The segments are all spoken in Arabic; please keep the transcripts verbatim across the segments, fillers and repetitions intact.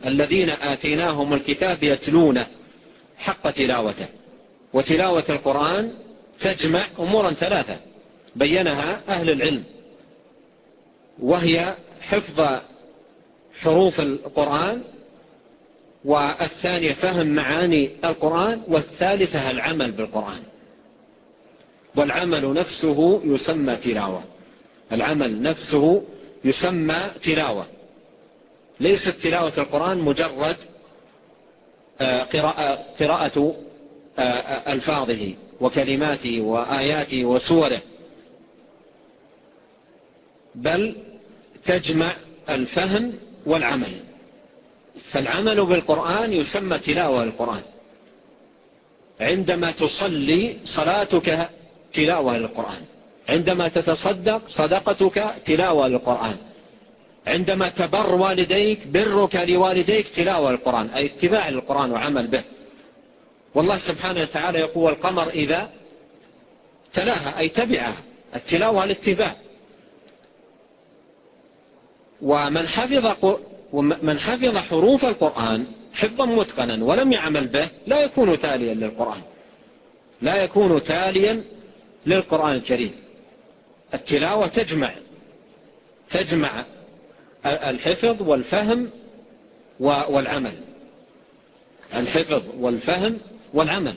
الذين آتيناهم الكتاب يتلونه حق تلاوته. وتلاوة القرآن تجمع أمورا ثلاثة بينها أهل العلم، وهي حفظ حروف القرآن، والثانية فهم معاني القرآن، والثالثة العمل بالقرآن. والعمل نفسه يسمى تلاوة، العمل نفسه يسمى تلاوة. ليست تلاوة القرآن مجرد قراءة, قراءة ألفاظه وكلماته وآياته وسوره، بل تجمع الفهم والعمل. فالعمل بالقرآن يسمى تلاوة القرآن. عندما تصلي صلاتك تلاوة للقرآن، عندما تتصدق صدقتك تلاوة للقرآن، عندما تبر والديك برك لوالديك تلاوة للقرآن، أي اتباع للقرآن وعمل به. والله سبحانه وتعالى يقول والقمر إذا تلاها أي تبعها، التلاوة الاتباع. ومن حفظ ومن حفظ حروف القرآن حفظا متقنا ولم يعمل به لا يكون تاليا للقرآن، لا يكون تاليا للقرآن الكريم. التلاوة تجمع تجمع الحفظ والفهم والعمل، الحفظ والفهم والعمل.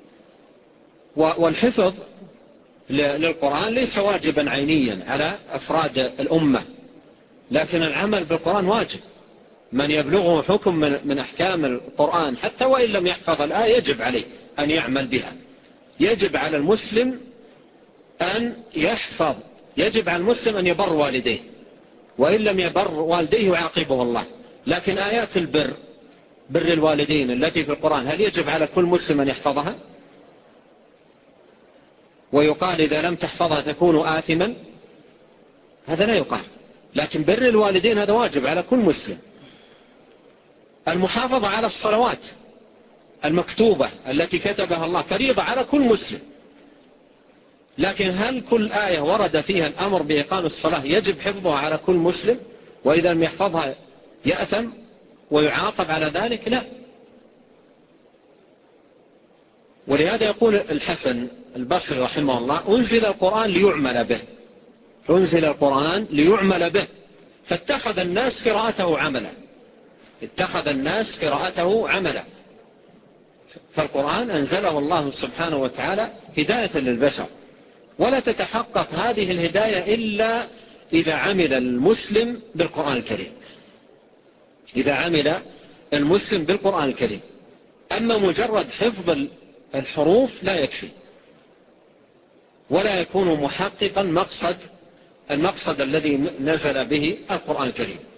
والحفظ للقرآن ليس واجبا عينيا على أفراد الأمة، لكن العمل بالقرآن واجب. من يبلغه حكم من أحكام القرآن حتى وإن لم يحفظ الآية يجب عليه أن يعمل بها. يجب على المسلم أن يحفظ، يجب على المسلم أن يبر والديه، وإن لم يبر والديه يعاقبه الله. لكن آيات البر، بر الوالدين التي في القرآن، هل يجب على كل مسلم أن يحفظها؟ ويقال إذا لم تحفظها تكون آثما؟ هذا لا يقال. لكن بر الوالدين هذا واجب على كل مسلم. المحافظة على الصلوات المكتوبة التي كتبها الله فريضة على كل مسلم. لكن هل كل آية ورد فيها الأمر بإقام الصلاة يجب حفظها على كل مسلم، وإذا لم يحفظها يأثم ويعاقب على ذلك؟ لا. ولهذا يقول الحسن البصري رحمه الله أنزل القرآن ليعمل به، أنزل القرآن ليعمل به، فاتخذ الناس قراءته عملا، اتخذ الناس قراءته عملا. فالقرآن أنزله الله سبحانه وتعالى هداية للبشر، ولا تتحقق هذه الهداية إلا إذا عمل المسلم بالقرآن الكريم، إذا عمل المسلم بالقرآن الكريم. أما مجرد حفظ الحروف لا يكفي، ولا يكون محققا مقصد المقصد الذي نزل به القرآن الكريم.